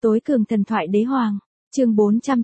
Tối cường thần thoại đế hoàng, chương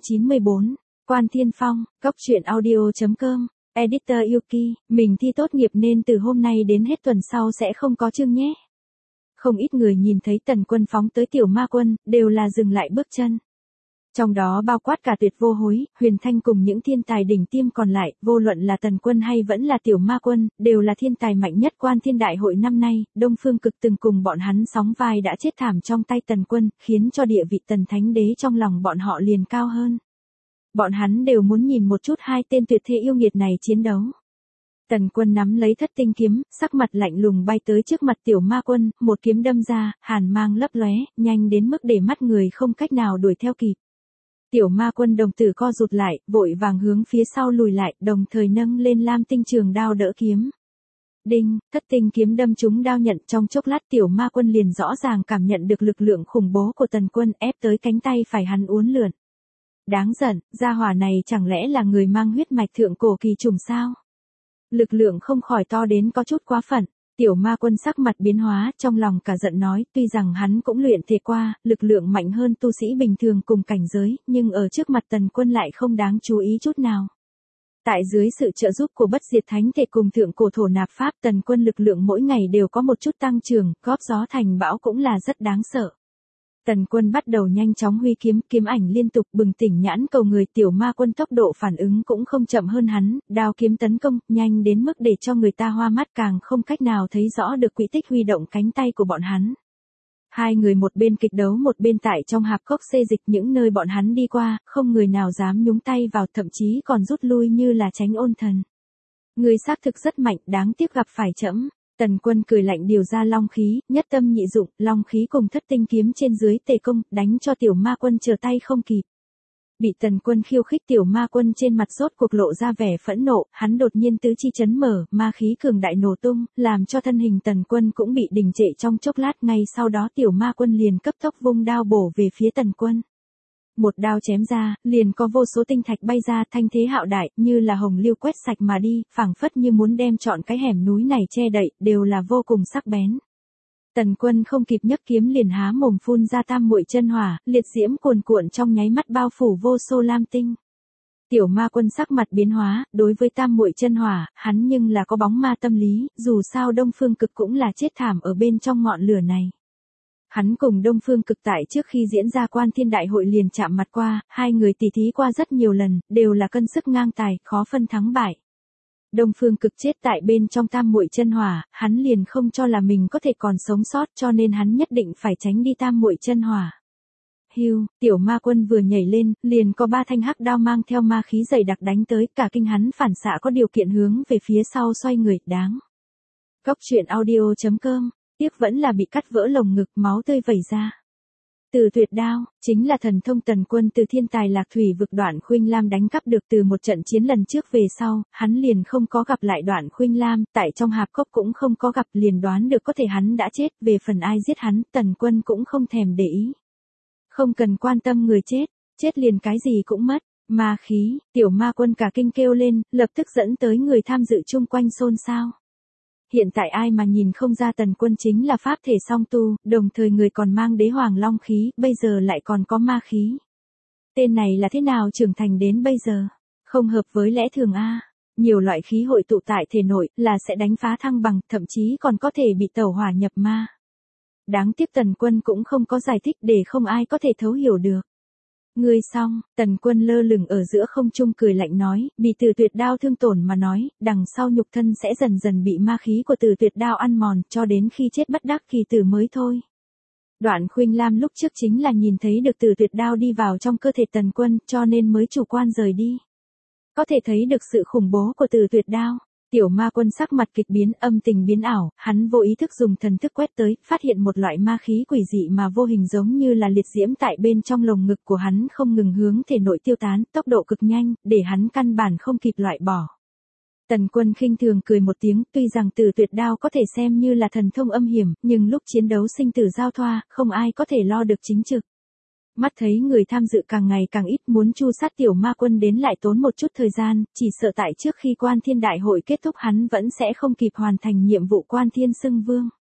494, Quan Thiên Phong, Cốc truyện audio.com, Editor Yuki, mình thi tốt nghiệp nên từ hôm nay đến hết tuần sau sẽ không có chương nhé. Không ít người nhìn thấy Tần Quân phóng tới Tiểu Ma Quân, đều là dừng lại bước chân. Trong đó bao quát cả Tuyệt Vô Hối, Huyền Thanh cùng những thiên tài đỉnh tiêm còn lại, vô luận là Tần Quân hay vẫn là Tiểu Ma Quân, đều là thiên tài mạnh nhất Quan Thiên Đại hội năm nay, Đông Phương Cực từng cùng bọn hắn sóng vai đã chết thảm trong tay Tần Quân, khiến cho địa vị Tần Thánh Đế trong lòng bọn họ liền cao hơn. Bọn hắn đều muốn nhìn một chút hai tên tuyệt thế yêu nghiệt này chiến đấu. Tần Quân nắm lấy Thất Tinh kiếm, sắc mặt lạnh lùng bay tới trước mặt Tiểu Ma Quân, một kiếm đâm ra, hàn mang lấp lóe, nhanh đến mức để mắt người không cách nào đuổi theo kịp. Tiểu Ma Quân đồng tử co rụt lại, vội vàng hướng phía sau lùi lại, đồng thời nâng lên lam tinh trường đao đỡ kiếm. Đinh, Thất Tinh kiếm đâm trúng đao nhận, trong chốc lát Tiểu Ma Quân liền rõ ràng cảm nhận được lực lượng khủng bố của Tần Quân ép tới cánh tay phải hắn uốn lượn. Đáng giận, gia hỏa này chẳng lẽ là người mang huyết mạch thượng cổ kỳ trùng sao? Lực lượng không khỏi to đến có chút quá phận. Tiểu Ma Quân sắc mặt biến hóa, trong lòng cả giận nói, tuy rằng hắn cũng luyện thể qua, lực lượng mạnh hơn tu sĩ bình thường cùng cảnh giới, nhưng ở trước mặt Tần Quân lại không đáng chú ý chút nào. Tại dưới sự trợ giúp của bất diệt thánh thể cùng thượng cổ thổ nạp pháp, Tần Quân lực lượng mỗi ngày đều có một chút tăng trưởng, góp gió thành bão cũng là rất đáng sợ. Tần Quân bắt đầu nhanh chóng huy kiếm, kiếm ảnh liên tục bừng tỉnh nhãn cầu người. Tiểu Ma Quân tốc độ phản ứng cũng không chậm hơn hắn, đao kiếm tấn công, nhanh đến mức để cho người ta hoa mắt, càng không cách nào thấy rõ được quỹ tích huy động cánh tay của bọn hắn. Hai người một bên kịch đấu một bên tại trong hạp cốc xê dịch, những nơi bọn hắn đi qua, không người nào dám nhúng tay vào, thậm chí còn rút lui như là tránh ôn thần. Người xác thực rất mạnh, đáng tiếc gặp phải trẫm. Tần Quân cười lạnh điều ra long khí, nhất tâm nhị dụng, long khí cùng Thất Tinh kiếm trên dưới tề công, đánh cho Tiểu Ma Quân trở tay không kịp. Bị Tần Quân khiêu khích, Tiểu Ma Quân trên mặt rốt cuộc lộ ra vẻ phẫn nộ, hắn đột nhiên tứ chi chấn mở, ma khí cường đại nổ tung, làm cho thân hình Tần Quân cũng bị đình trệ trong chốc lát, ngay sau đó Tiểu Ma Quân liền cấp tốc vung đao bổ về phía Tần Quân. Một đao chém ra, liền có vô số tinh thạch bay ra, thanh thế hạo đại, như là hồng lưu quét sạch mà đi, phảng phất như muốn đem trọn cái hẻm núi này che đậy, đều là vô cùng sắc bén. Tần Quân không kịp nhấc kiếm liền há mồm phun ra tam muội chân hỏa, liệt diễm cuồn cuộn trong nháy mắt bao phủ vô số lam tinh. Tiểu Ma Quân sắc mặt biến hóa, đối với tam muội chân hỏa, hắn nhưng là có bóng ma tâm lý, dù sao Đông Phương Cực cũng là chết thảm ở bên trong ngọn lửa này. Hắn cùng Đông Phương Cực tại trước khi diễn ra Quan Thiên Đại hội liền chạm mặt qua, hai người tỉ thí qua rất nhiều lần, đều là cân sức ngang tài, khó phân thắng bại. Đông Phương Cực chết tại bên trong tam muội chân hỏa, hắn liền không cho là mình có thể còn sống sót, cho nên hắn nhất định phải tránh đi tam muội chân hỏa. Hưu, Tiểu Ma Quân vừa nhảy lên, liền có ba thanh hắc đao mang theo ma khí dày đặc đánh tới, cả kinh hắn phản xạ có điều kiện hướng về phía sau xoay người, đáng. Cốc truyện audio.com, tiếc vẫn là bị cắt vỡ lồng ngực, máu tươi vẩy ra. Từ tuyệt đao, chính là thần thông Tần Quân từ thiên tài lạc thủy vực Đoạn Khuynh Lam đánh cắp được từ một trận chiến lần trước về sau, hắn liền không có gặp lại Đoạn Khuynh Lam, tại trong hạp cốc cũng không có gặp, liền đoán được có thể hắn đã chết, về phần ai giết hắn, Tần Quân cũng không thèm để ý. Không cần quan tâm người chết, chết liền cái gì cũng mất. Ma khí, Tiểu Ma Quân cả kinh kêu lên, lập tức dẫn tới người tham dự chung quanh xôn xao. Hiện tại ai mà nhìn không ra Tần Quân chính là pháp thể song tu, đồng thời người còn mang đế hoàng long khí, bây giờ lại còn có ma khí. Tên này là thế nào trưởng thành đến bây giờ? Không hợp với lẽ thường a. Nhiều loại khí hội tụ tại thể nội, là sẽ đánh phá thăng bằng, thậm chí còn có thể bị tẩu hỏa nhập ma. Đáng tiếc Tần Quân cũng không có giải thích để không ai có thể thấu hiểu được. Ngươi xong, Tần Quân lơ lửng ở giữa không trung cười lạnh nói, bị từ tuyệt đao thương tổn mà nói, đằng sau nhục thân sẽ dần dần bị ma khí của từ tuyệt đao ăn mòn, cho đến khi chết bất đắc kỳ tử mới thôi. Đoạn Khuynh Lam lúc trước chính là nhìn thấy được từ tuyệt đao đi vào trong cơ thể Tần Quân, cho nên mới chủ quan rời đi. Có thể thấy được sự khủng bố của từ tuyệt đao. Tiểu Ma Quân sắc mặt kịch biến, âm tình biến ảo, hắn vô ý thức dùng thần thức quét tới, phát hiện một loại ma khí quỷ dị mà vô hình giống như là liệt diễm tại bên trong lồng ngực của hắn không ngừng hướng thể nội tiêu tán, tốc độ cực nhanh, để hắn căn bản không kịp loại bỏ. Tần Quân khinh thường cười một tiếng, tuy rằng từ tuyệt đao có thể xem như là thần thông âm hiểm, nhưng lúc chiến đấu sinh tử giao thoa, không ai có thể lo được chính trực. Mắt thấy người tham dự càng ngày càng ít, muốn chu sát Tiểu Ma Quân đến lại tốn một chút thời gian, chỉ sợ tại trước khi Quan Thiên Đại hội kết thúc hắn vẫn sẽ không kịp hoàn thành nhiệm vụ Quan Thiên xưng vương.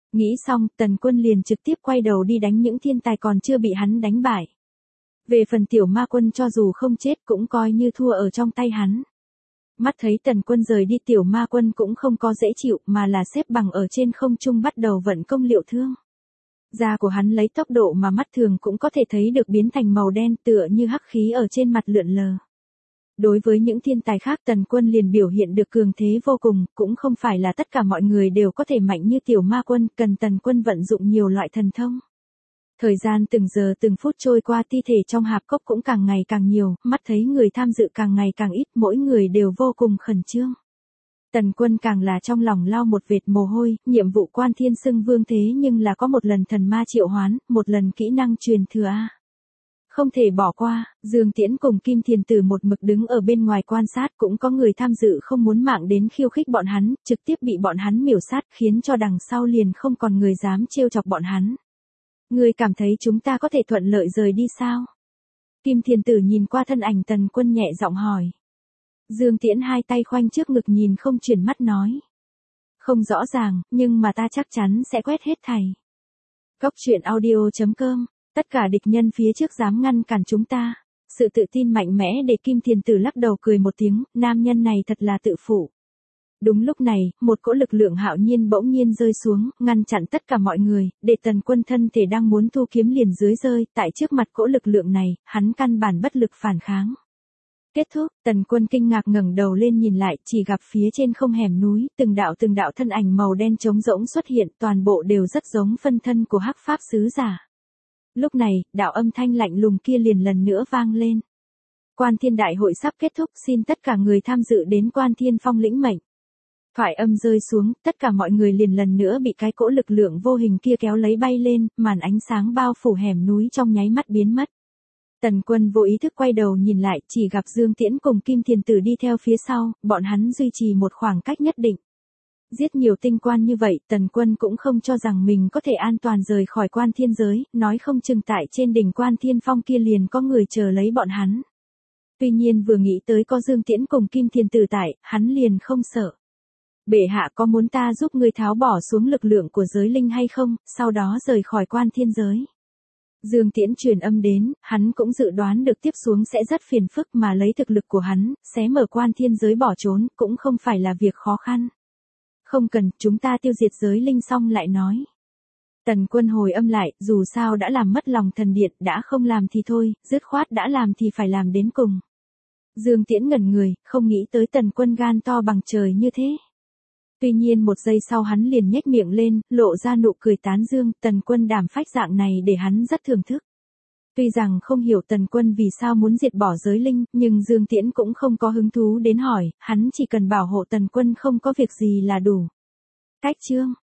Nghĩ xong, Tần Quân liền trực tiếp quay đầu đi đánh những thiên tài còn chưa bị hắn đánh bại. Về phần tiểu ma quân cho dù không chết cũng coi như thua ở trong tay hắn. Mắt thấy Tần Quân rời đi, tiểu ma quân cũng không có dễ chịu mà là xếp bằng ở trên không trung bắt đầu vận công liệu thương. Da của hắn lấy tốc độ mà mắt thường cũng có thể thấy được biến thành màu đen tựa như hắc khí ở trên mặt lượn lờ. Đối với những thiên tài khác, Tần Quân liền biểu hiện được cường thế vô cùng, cũng không phải là tất cả mọi người đều có thể mạnh như tiểu ma quân, cần Tần Quân vận dụng nhiều loại thần thông. Thời gian từng giờ từng phút trôi qua, thi thể trong hạp cốc cũng càng ngày càng nhiều, mắt thấy người tham dự càng ngày càng ít, mỗi người đều vô cùng khẩn trương. Tần Quân càng là trong lòng lau một vệt mồ hôi, nhiệm vụ Quan Thiên xưng vương thế nhưng là có một lần thần ma triệu hoán, một lần kỹ năng truyền thừa a. Không thể bỏ qua. Dương Tiễn cùng Kim Thiền Tử một mực đứng ở bên ngoài quan sát, cũng có người tham dự không muốn mạng đến khiêu khích bọn hắn, trực tiếp bị bọn hắn miểu sát, khiến cho đằng sau liền không còn người dám trêu chọc bọn hắn. Ngươi cảm thấy chúng ta có thể thuận lợi rời đi sao? Kim Thiền Tử nhìn qua thân ảnh Tần Quân nhẹ giọng hỏi. Dương Tiễn hai tay khoanh trước ngực nhìn không chuyển mắt nói. Không rõ ràng, nhưng mà ta chắc chắn sẽ quét hết thảy. Cốc truyện audio.com. Tất cả địch nhân phía trước dám ngăn cản chúng ta. Sự tự tin mạnh mẽ để Kim Thiền Tử lắc đầu cười một tiếng, nam nhân này thật là tự phụ. Đúng lúc này, một cỗ lực lượng hạo nhiên bỗng nhiên rơi xuống, ngăn chặn tất cả mọi người, để Tần Quân thân thể đang muốn thu kiếm liền dưới rơi, tại trước mặt cỗ lực lượng này, hắn căn bản bất lực phản kháng. Kết thúc, Tần Quân kinh ngạc ngẩng đầu lên nhìn lại, chỉ gặp phía trên không hẻm núi, từng đạo thân ảnh màu đen trống rỗng xuất hiện, toàn bộ đều rất giống phân thân của Hắc Pháp sứ giả. Lúc này, đạo âm thanh lạnh lùng kia liền lần nữa vang lên. Quan Thiên đại hội sắp kết thúc, xin tất cả người tham dự đến Quan Thiên Phong lĩnh mệnh. Thoại âm rơi xuống, tất cả mọi người liền lần nữa bị cái cỗ lực lượng vô hình kia kéo lấy bay lên, màn ánh sáng bao phủ hẻm núi trong nháy mắt biến mất. Tần Quân vô ý thức quay đầu nhìn lại, chỉ gặp Dương Tiễn cùng Kim Thiền Tử đi theo phía sau, bọn hắn duy trì một khoảng cách nhất định. Giết nhiều tinh quan như vậy, Tần Quân cũng không cho rằng mình có thể an toàn rời khỏi Quan Thiên giới, nói không chừng tại trên đỉnh Quan Thiên Phong kia liền có người chờ lấy bọn hắn. Tuy nhiên vừa nghĩ tới có Dương Tiễn cùng Kim Thiền Tử tại, hắn liền không sợ. Bệ hạ có muốn ta giúp ngươi tháo bỏ xuống lực lượng của giới linh hay không, sau đó rời khỏi Quan Thiên giới? Dương Tiễn truyền âm đến, hắn cũng dự đoán được tiếp xuống sẽ rất phiền phức mà lấy thực lực của hắn, xé mở Quan Thiên giới bỏ trốn, cũng không phải là việc khó khăn. Không cần, chúng ta tiêu diệt giới linh xong lại nói. Tần Quân hồi âm lại, dù sao đã làm mất lòng thần điện, đã không làm thì thôi, dứt khoát đã làm thì phải làm đến cùng. Dương Tiễn ngẩn người, không nghĩ tới Tần Quân gan to bằng trời như thế. Tuy nhiên một giây sau hắn liền nhếch miệng lên, lộ ra nụ cười tán dương, Tần Quân đảm phách dạng này để hắn rất thưởng thức. Tuy rằng không hiểu Tần Quân vì sao muốn diệt bỏ giới linh, nhưng Dương Tiễn cũng không có hứng thú đến hỏi, hắn chỉ cần bảo hộ Tần Quân không có việc gì là đủ. Cách chương